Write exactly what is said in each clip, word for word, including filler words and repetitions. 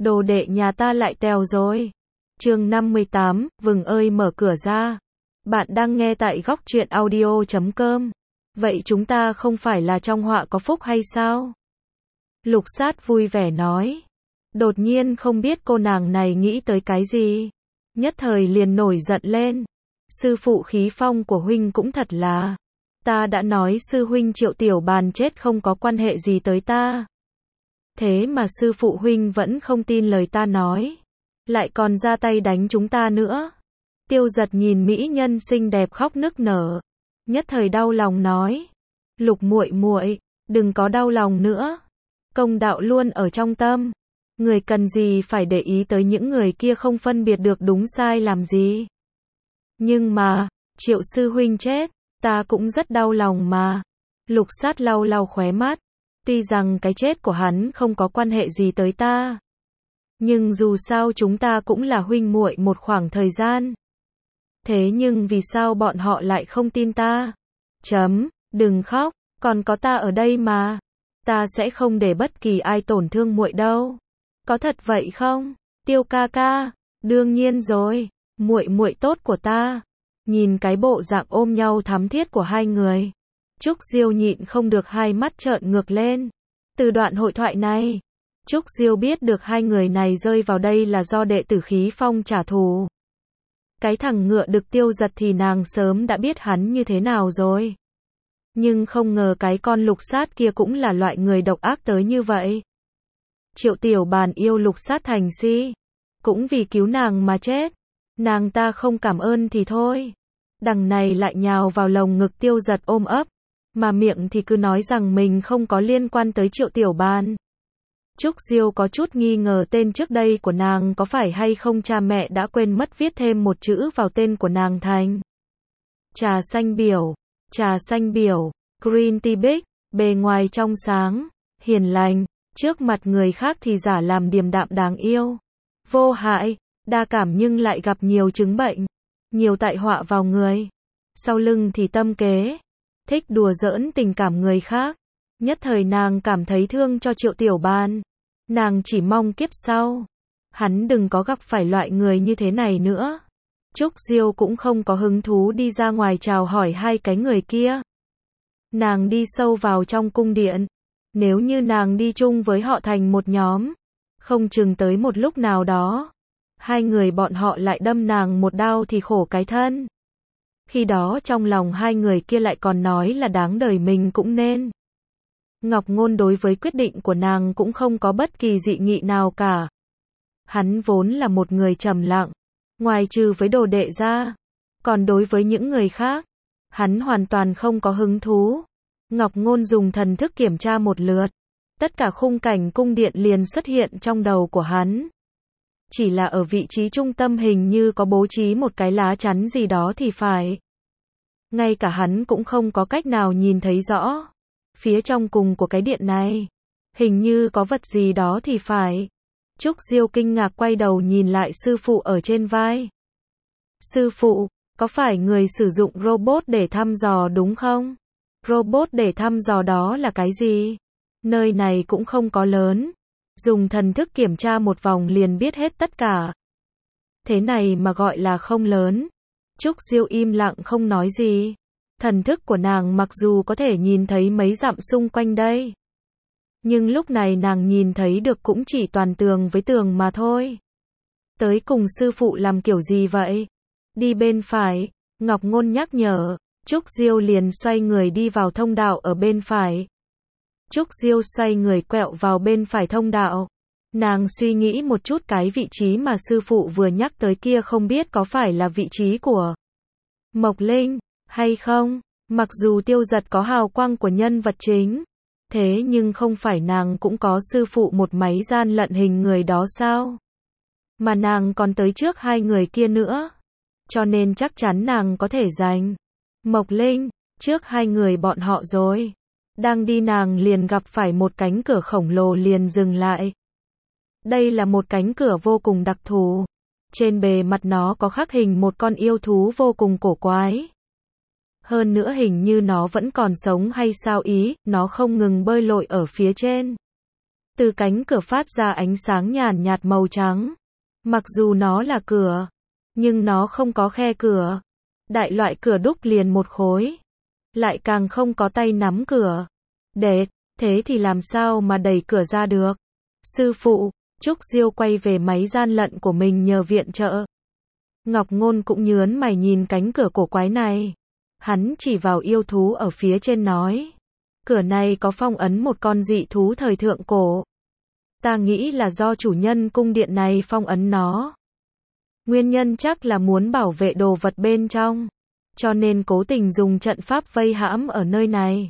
Đồ đệ nhà ta lại tèo rồi. Chương năm mươi tám, Vừng ơi mở cửa ra. Bạn đang nghe tại góc truyện audio chấm com. Vậy chúng ta không phải là trong họa có phúc hay sao? Lục Sát vui vẻ nói. Đột nhiên không biết cô nàng này nghĩ tới cái gì. Nhất thời liền nổi giận lên. Sư phụ khí phong của huynh cũng thật là. Ta đã nói sư huynh Triệu Tiểu Bàn chết không có quan hệ gì tới ta. Thế mà sư phụ huynh vẫn không tin lời ta nói. Lại còn ra tay đánh chúng ta nữa. Tiêu Giật nhìn mỹ nhân xinh đẹp khóc nức nở. Nhất thời đau lòng nói. Lục muội muội, đừng có đau lòng nữa. Công đạo luôn ở trong tâm. Người cần gì phải để ý tới những người kia không phân biệt được đúng sai làm gì. Nhưng mà, Triệu sư huynh chết, ta cũng rất đau lòng mà. Lục Sát lau lau khóe mắt. Tuy rằng cái chết của hắn không có quan hệ gì tới ta. Nhưng dù sao chúng ta cũng là huynh muội một khoảng thời gian. Thế nhưng vì sao bọn họ lại không tin ta? Chấm, đừng khóc, còn có ta ở đây mà. Ta sẽ không để bất kỳ ai tổn thương muội đâu. Có thật vậy không? Tiêu ca ca, đương nhiên rồi, muội muội tốt của ta. Nhìn cái bộ dạng ôm nhau thắm thiết của hai người. Trúc Diêu nhịn không được hai mắt trợn ngược lên. Từ đoạn hội thoại này, Trúc Diêu biết được hai người này rơi vào đây là do đệ tử khí phong trả thù. Cái thằng ngựa được Tiêu Giật thì nàng sớm đã biết hắn như thế nào rồi. Nhưng không ngờ cái con Lục Sát kia cũng là loại người độc ác tới như vậy. Triệu Tiểu Bàn yêu Lục Sát thành si. Cũng vì cứu nàng mà chết. Nàng ta không cảm ơn thì thôi. Đằng này lại nhào vào lồng ngực Tiêu Giật ôm ấp. Mà miệng thì cứ nói rằng mình không có liên quan tới Triệu Tiểu Bàn. Trúc Diêu có chút nghi ngờ tên trước đây của nàng có phải hay không cha mẹ đã quên mất viết thêm một chữ vào tên của nàng thành. Trà xanh biểu, trà xanh biểu, green tea big, bề ngoài trong sáng, hiền lành, trước mặt người khác thì giả làm điềm đạm đáng yêu. Vô hại, đa cảm nhưng lại gặp nhiều chứng bệnh, nhiều tai họa vào người. Sau lưng thì tâm kế, thích đùa giỡn tình cảm người khác. Nhất thời nàng cảm thấy thương cho Triệu Tiểu Bàn. Nàng chỉ mong kiếp sau hắn đừng có gặp phải loại người như thế này nữa. Trúc Diêu cũng không có hứng thú đi ra ngoài chào hỏi hai cái người kia. Nàng đi sâu vào trong cung điện. Nếu như nàng đi chung với họ thành một nhóm, không chừng tới một lúc nào đó, hai người bọn họ lại đâm nàng một đao thì khổ cái thân. Khi đó trong lòng hai người kia lại còn nói là đáng đời mình cũng nên. Ngọc Ngôn đối với quyết định của nàng cũng không có bất kỳ dị nghị nào cả. Hắn vốn là một người trầm lặng, ngoài trừ với đồ đệ ra, còn đối với những người khác, hắn hoàn toàn không có hứng thú. Ngọc Ngôn dùng thần thức kiểm tra một lượt, tất cả khung cảnh cung điện liền xuất hiện trong đầu của hắn. Chỉ là ở vị trí trung tâm hình như có bố trí một cái lá chắn gì đó thì phải. Ngay cả hắn cũng không có cách nào nhìn thấy rõ. Phía trong cùng của cái điện này, hình như có vật gì đó thì phải. Trúc Diêu kinh ngạc quay đầu nhìn lại sư phụ ở trên vai. Sư phụ, có phải người sử dụng robot để thăm dò đúng không? Robot để thăm dò đó là cái gì? Nơi này cũng không có lớn. Dùng thần thức kiểm tra một vòng liền biết hết tất cả. Thế này mà gọi là không lớn. Trúc Diêu im lặng không nói gì. Thần thức của nàng mặc dù có thể nhìn thấy mấy dặm xung quanh đây. Nhưng lúc này nàng nhìn thấy được cũng chỉ toàn tường với tường mà thôi. Tới cùng sư phụ làm kiểu gì vậy? Đi bên phải, Ngọc Ngôn nhắc nhở. Trúc Diêu liền xoay người đi vào thông đạo ở bên phải. Trúc Diêu xoay người quẹo vào bên phải thông đạo. Nàng suy nghĩ một chút cái vị trí mà sư phụ vừa nhắc tới kia không biết có phải là vị trí của Mộc Linh hay không. Mặc dù Tiêu Giật có hào quang của nhân vật chính, thế nhưng không phải nàng cũng có sư phụ một máy gian lận hình người đó sao? Mà nàng còn tới trước hai người kia nữa. Cho nên chắc chắn nàng có thể giành Mộc Linh trước hai người bọn họ rồi. Đang đi nàng liền gặp phải một cánh cửa khổng lồ liền dừng lại. Đây là một cánh cửa vô cùng đặc thù. Trên bề mặt nó có khắc hình một con yêu thú vô cùng cổ quái. Hơn nữa hình như nó vẫn còn sống hay sao ý, nó không ngừng bơi lội ở phía trên. Từ cánh cửa phát ra ánh sáng nhàn nhạt màu trắng. Mặc dù nó là cửa, nhưng nó không có khe cửa. Đại loại cửa đúc liền một khối. Lại càng không có tay nắm cửa. Để, thế thì làm sao mà đẩy cửa ra được? Sư phụ, Trúc Diêu quay về máy gian lận của mình nhờ viện trợ. Ngọc Ngôn cũng nhớn mày nhìn cánh cửa cổ quái này. Hắn chỉ vào yêu thú ở phía trên nói. Cửa này có phong ấn một con dị thú thời thượng cổ. Ta nghĩ là do chủ nhân cung điện này phong ấn nó. Nguyên nhân chắc là muốn bảo vệ đồ vật bên trong. Cho nên cố tình dùng trận pháp vây hãm ở nơi này.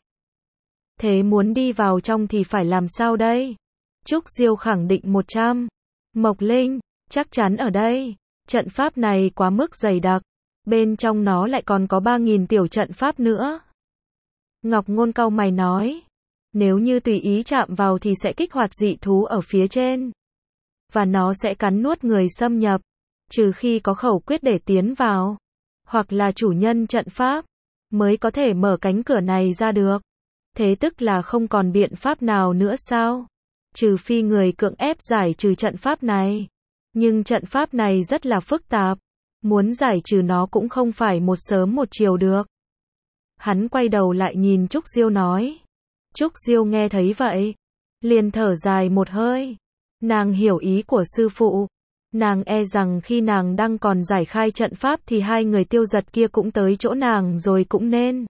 Thế muốn đi vào trong thì phải làm sao đây? Trúc Diêu khẳng định một trăm. Mộc Linh, chắc chắn ở đây. Trận pháp này quá mức dày đặc. Bên trong nó lại còn có ba nghìn tiểu trận pháp nữa. Ngọc Ngôn cau mày nói. Nếu như tùy ý chạm vào thì sẽ kích hoạt dị thú ở phía trên. Và nó sẽ cắn nuốt người xâm nhập. Trừ khi có khẩu quyết để tiến vào. Hoặc là chủ nhân trận pháp. Mới có thể mở cánh cửa này ra được. Thế tức là không còn biện pháp nào nữa sao? Trừ phi người cưỡng ép giải trừ trận pháp này. Nhưng trận pháp này rất là phức tạp. Muốn giải trừ nó cũng không phải một sớm một chiều được. Hắn quay đầu lại nhìn Trúc Diêu nói. Trúc Diêu nghe thấy vậy. Liền thở dài một hơi. Nàng hiểu ý của sư phụ. Nàng e rằng khi nàng đang còn giải khai trận pháp thì hai người Tiêu Giật kia cũng tới chỗ nàng rồi cũng nên.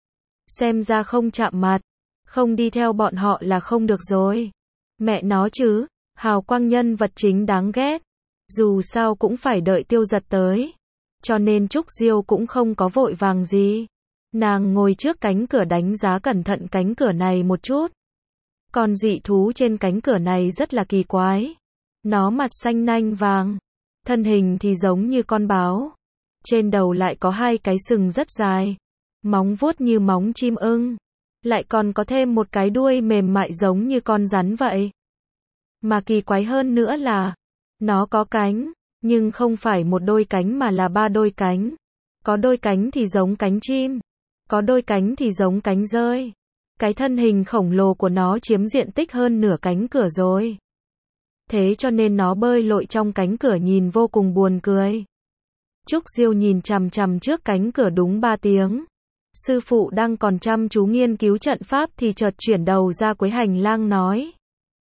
Xem ra không chạm mặt. Không đi theo bọn họ là không được rồi. Mẹ nó chứ. Hào quang nhân vật chính đáng ghét. Dù sao cũng phải đợi Tiêu Giật tới. Cho nên Trúc Diêu cũng không có vội vàng gì. Nàng ngồi trước cánh cửa đánh giá cẩn thận cánh cửa này một chút. Con dị thú trên cánh cửa này rất là kỳ quái. Nó mặt xanh nanh vàng. Thân hình thì giống như con báo. Trên đầu lại có hai cái sừng rất dài. Móng vuốt như móng chim ưng. Lại còn có thêm một cái đuôi mềm mại giống như con rắn vậy. Mà kỳ quái hơn nữa là nó có cánh, nhưng không phải một đôi cánh mà là ba đôi cánh. Có đôi cánh thì giống cánh chim. Có đôi cánh thì giống cánh dơi. Cái thân hình khổng lồ của nó chiếm diện tích hơn nửa cánh cửa rồi. Thế cho nên nó bơi lội trong cánh cửa nhìn vô cùng buồn cười. Trúc Diêu nhìn chằm chằm trước cánh cửa đúng ba tiếng. Sư phụ đang còn chăm chú nghiên cứu trận pháp thì chợt chuyển đầu ra cuối hành lang nói.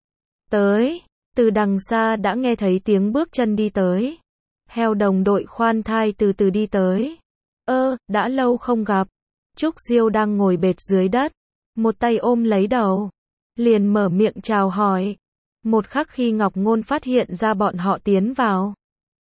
Tới, từ đằng xa đã nghe thấy tiếng bước chân đi tới. Heo đồng đội khoan thai từ từ đi tới. Ơ, đã lâu không gặp. Trúc Diêu đang ngồi bệt dưới đất. Một tay ôm lấy đầu. Liền mở miệng chào hỏi. Một khắc khi Ngọc Ngôn phát hiện ra bọn họ tiến vào.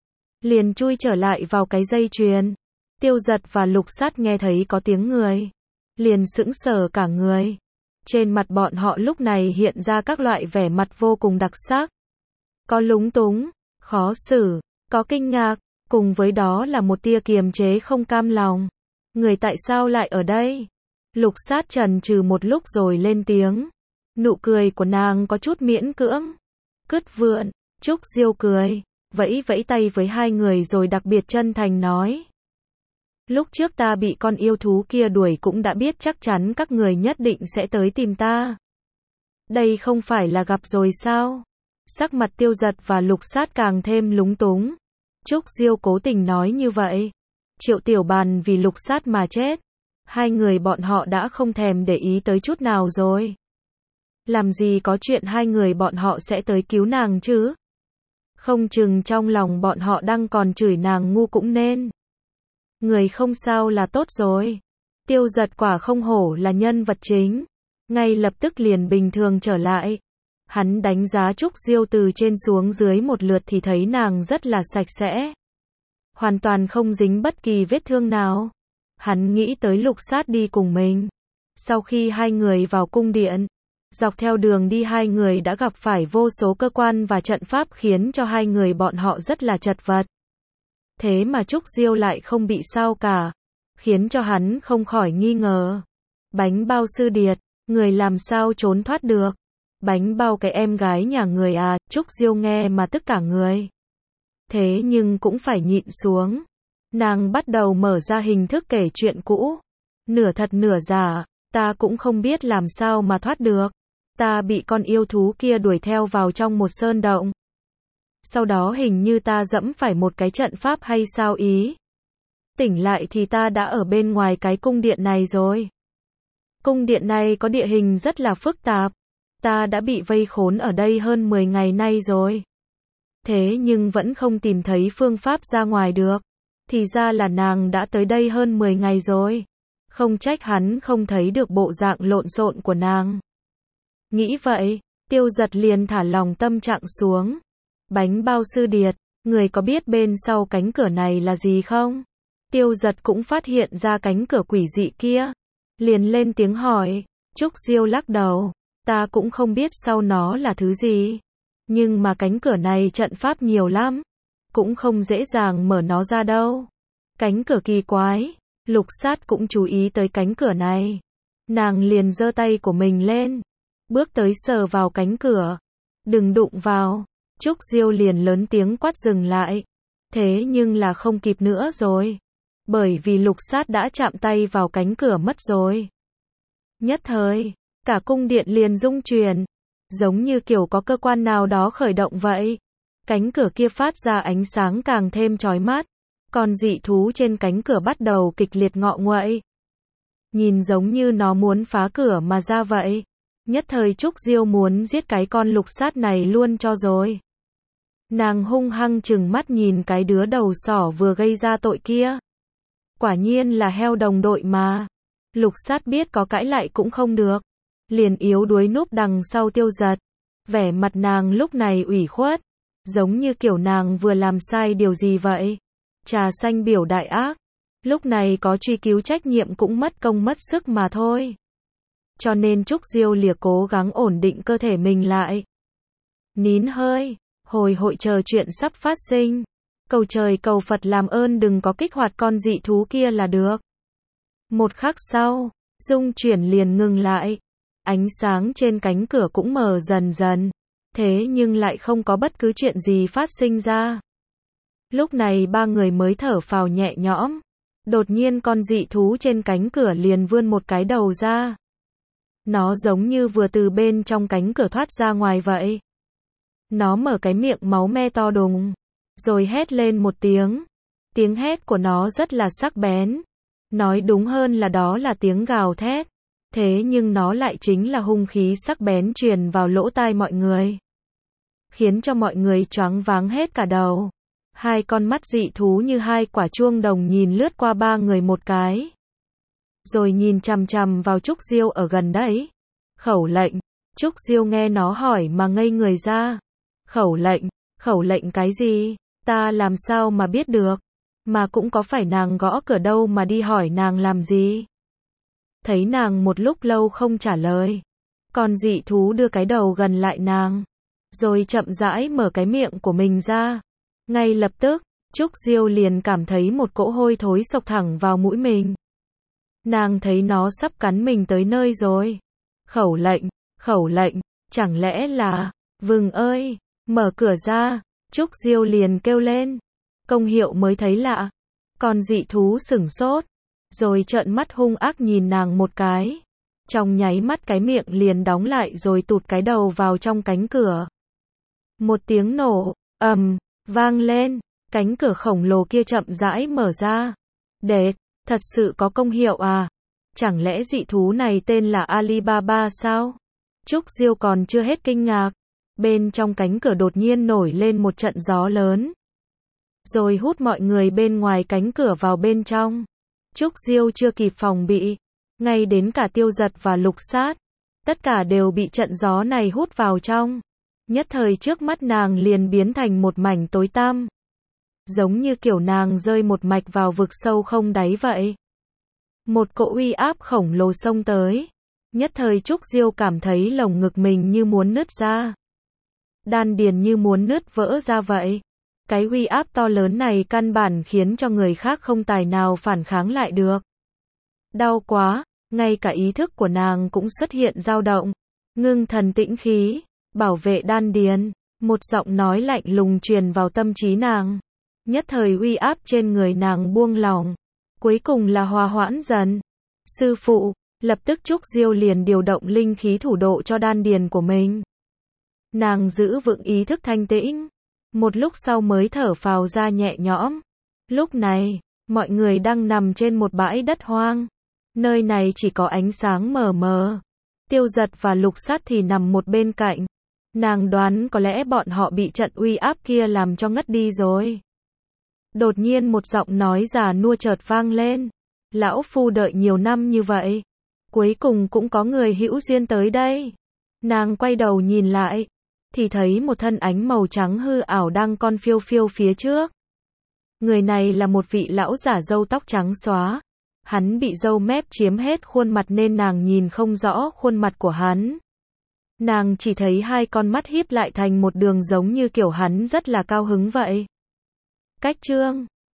Liền chui trở lại vào cái dây chuyền. Tiêu Giật và Lục Sát nghe thấy có tiếng người. Liền sững sờ cả người. Trên mặt bọn họ lúc này hiện ra các loại vẻ mặt vô cùng đặc sắc. Có lúng túng, khó xử, có kinh ngạc, cùng với đó là một tia kiềm chế không cam lòng. Người tại sao lại ở đây? Lục Sát chần chừ một lúc rồi lên tiếng. Nụ cười của nàng có chút miễn cưỡng. Cứt vượn, Trúc Diêu cười, vẫy vẫy tay với hai người rồi đặc biệt chân thành nói. Lúc trước ta bị con yêu thú kia đuổi cũng đã biết chắc chắn các người nhất định sẽ tới tìm ta. Đây không phải là gặp rồi sao? Sắc mặt Tiêu Giật và Lục Sát càng thêm lúng túng. Trúc Diêu cố tình nói như vậy. Triệu Tiểu Bàn vì Lục Sát mà chết. Hai người bọn họ đã không thèm để ý tới chút nào rồi. Làm gì có chuyện hai người bọn họ sẽ tới cứu nàng chứ? Không chừng trong lòng bọn họ đang còn chửi nàng ngu cũng nên. Người không sao là tốt rồi. Tiêu Giật quả không hổ là nhân vật chính. Ngay lập tức liền bình thường trở lại. Hắn đánh giá Trúc Diêu từ trên xuống dưới một lượt thì thấy nàng rất là sạch sẽ. Hoàn toàn không dính bất kỳ vết thương nào. Hắn nghĩ tới Lục Sát đi cùng mình. Sau khi hai người vào cung điện, dọc theo đường đi hai người đã gặp phải vô số cơ quan và trận pháp khiến cho hai người bọn họ rất là chật vật. Thế mà Trúc Diêu lại không bị sao cả, khiến cho hắn không khỏi nghi ngờ. Bánh bao sư điệt, người làm sao trốn thoát được? Bánh bao cái em gái nhà người à? Trúc Diêu nghe mà tức cả người. Thế nhưng cũng phải nhịn xuống. Nàng bắt đầu mở ra hình thức kể chuyện cũ. Nửa thật nửa giả, ta cũng không biết làm sao mà thoát được. Ta bị con yêu thú kia đuổi theo vào trong một sơn động. Sau đó hình như ta dẫm phải một cái trận pháp hay sao ý. Tỉnh lại thì ta đã ở bên ngoài cái cung điện này rồi. Cung điện này có địa hình rất là phức tạp. Ta đã bị vây khốn ở đây hơn mười ngày nay rồi. Thế nhưng vẫn không tìm thấy phương pháp ra ngoài được. Thì ra là nàng đã tới đây hơn mười ngày rồi. Không trách hắn không thấy được bộ dạng lộn xộn của nàng. Nghĩ vậy, Tiêu Giật liền thả lòng tâm trạng xuống. Bánh bao sư điệt, người có biết bên sau cánh cửa này là gì không? Tiêu Giật cũng phát hiện ra cánh cửa quỷ dị kia. Liền lên tiếng hỏi. Trúc Diêu lắc đầu. Ta cũng không biết sau nó là thứ gì. Nhưng mà cánh cửa này trận pháp nhiều lắm. Cũng không dễ dàng mở nó ra đâu. Cánh cửa kỳ quái. Lục Sát cũng chú ý tới cánh cửa này. Nàng liền giơ tay của mình lên. Bước tới sờ vào cánh cửa. Đừng đụng vào. Trúc Diêu liền lớn tiếng quát dừng lại. Thế nhưng là không kịp nữa rồi. Bởi vì Lục Sát đã chạm tay vào cánh cửa mất rồi. Nhất thời, cả cung điện liền rung chuyển. Giống như kiểu có cơ quan nào đó khởi động vậy. Cánh cửa kia phát ra ánh sáng càng thêm chói mắt. Còn dị thú trên cánh cửa bắt đầu kịch liệt ngọ nguậy. Nhìn giống như nó muốn phá cửa mà ra vậy. Nhất thời Trúc Diêu muốn giết cái con Lục Sát này luôn cho rồi. Nàng hung hăng trừng mắt nhìn cái đứa đầu sỏ vừa gây ra tội kia. Quả nhiên là heo đồng đội mà. Lục Sát biết có cãi lại cũng không được. Liền yếu đuối núp đằng sau Tiêu Giật. Vẻ mặt nàng lúc này ủy khuất. Giống như kiểu nàng vừa làm sai điều gì vậy. Trà xanh biểu đại ác. Lúc này có truy cứu trách nhiệm cũng mất công mất sức mà thôi. Cho nên Trúc Diêu lìa cố gắng ổn định cơ thể mình lại. Nín hơi. Hồi hội chờ chuyện sắp phát sinh. Cầu trời cầu Phật làm ơn đừng có kích hoạt con dị thú kia là được. Một khắc sau, rung chuyển liền ngừng lại. Ánh sáng trên cánh cửa cũng mờ dần dần. Thế nhưng lại không có bất cứ chuyện gì phát sinh ra. Lúc này ba người mới thở phào nhẹ nhõm. Đột nhiên con dị thú trên cánh cửa liền vươn một cái đầu ra. Nó giống như vừa từ bên trong cánh cửa thoát ra ngoài vậy. Nó mở cái miệng máu me to đùng. Rồi hét lên một tiếng. Tiếng hét của nó rất là sắc bén. Nói đúng hơn là đó là tiếng gào thét. Thế nhưng nó lại chính là hung khí sắc bén truyền vào lỗ tai mọi người. Khiến cho mọi người choáng váng hết cả đầu. Hai con mắt dị thú như hai quả chuông đồng nhìn lướt qua ba người một cái. Rồi nhìn chằm chằm vào Trúc Diêu ở gần đấy. Khẩu lệnh. Trúc Diêu nghe nó hỏi mà ngây người ra. Khẩu lệnh, khẩu lệnh cái gì? Ta làm sao mà biết được? Mà cũng có phải nàng gõ cửa đâu mà đi hỏi nàng làm gì? Thấy nàng một lúc lâu không trả lời. Con dị thú đưa cái đầu gần lại nàng. Rồi chậm rãi mở cái miệng của mình ra. Ngay lập tức, Trúc Diêu liền cảm thấy một cỗ hôi thối xộc thẳng vào mũi mình. Nàng thấy nó sắp cắn mình tới nơi rồi. Khẩu lệnh, khẩu lệnh, chẳng lẽ là... Vừng ơi, mở cửa ra. Trúc Diêu liền kêu lên. Công hiệu mới thấy lạ. Con dị thú sửng sốt. Rồi trợn mắt hung ác nhìn nàng một cái. Trong nháy mắt cái miệng liền đóng lại rồi tụt cái đầu vào trong cánh cửa. Một tiếng nổ, ầm, vang lên. Cánh cửa khổng lồ kia chậm rãi mở ra. Đệt, thật sự có công hiệu à? Chẳng lẽ dị thú này tên là Alibaba sao? Trúc Diêu còn chưa hết kinh ngạc. Bên trong cánh cửa đột nhiên nổi lên một trận gió lớn. Rồi hút mọi người bên ngoài cánh cửa vào bên trong. Trúc Diêu chưa kịp phòng bị. Ngay đến cả Tiêu Giật và Lục Sát. Tất cả đều bị trận gió này hút vào trong. Nhất thời trước mắt nàng liền biến thành một mảnh tối tăm. Giống như kiểu nàng rơi một mạch vào vực sâu không đáy vậy. Một cỗ uy áp khổng lồ xông tới. Nhất thời Trúc Diêu cảm thấy lồng ngực mình như muốn nứt ra. Đan điền như muốn nứt vỡ ra vậy. Cái uy áp to lớn này căn bản khiến cho người khác không tài nào phản kháng lại được. Đau quá, ngay cả ý thức của nàng cũng xuất hiện dao động. Ngưng thần tĩnh khí, bảo vệ đan điền. Một giọng nói lạnh lùng truyền vào tâm trí nàng. Nhất thời uy áp trên người nàng buông lỏng. Cuối cùng là hòa hoãn dần. Sư phụ, Lập tức Trúc Diêu liền điều động linh khí thủ độ cho đan điền của mình. Nàng giữ vững ý thức thanh tĩnh. Một lúc sau mới thở phào ra nhẹ nhõm. Lúc này, mọi người đang nằm trên một bãi đất hoang. Nơi này chỉ có ánh sáng mờ mờ. Tiêu Giật và Lục Sát thì nằm một bên cạnh. Nàng đoán có lẽ bọn họ bị trận uy áp kia làm cho ngất đi rồi. Đột nhiên một giọng nói già nua chợt vang lên. Lão phu đợi nhiều năm như vậy. Cuối cùng cũng có người hữu duyên tới đây. Nàng quay đầu nhìn lại. Thì thấy một thân ánh màu trắng hư ảo đang con phiêu phiêu phía trước. Người này là một vị lão giả râu tóc trắng xóa. Hắn bị râu mép chiếm hết khuôn mặt nên nàng nhìn không rõ khuôn mặt của hắn. Nàng chỉ thấy hai con mắt híp lại thành một đường giống như kiểu hắn rất là cao hứng vậy. Cách chương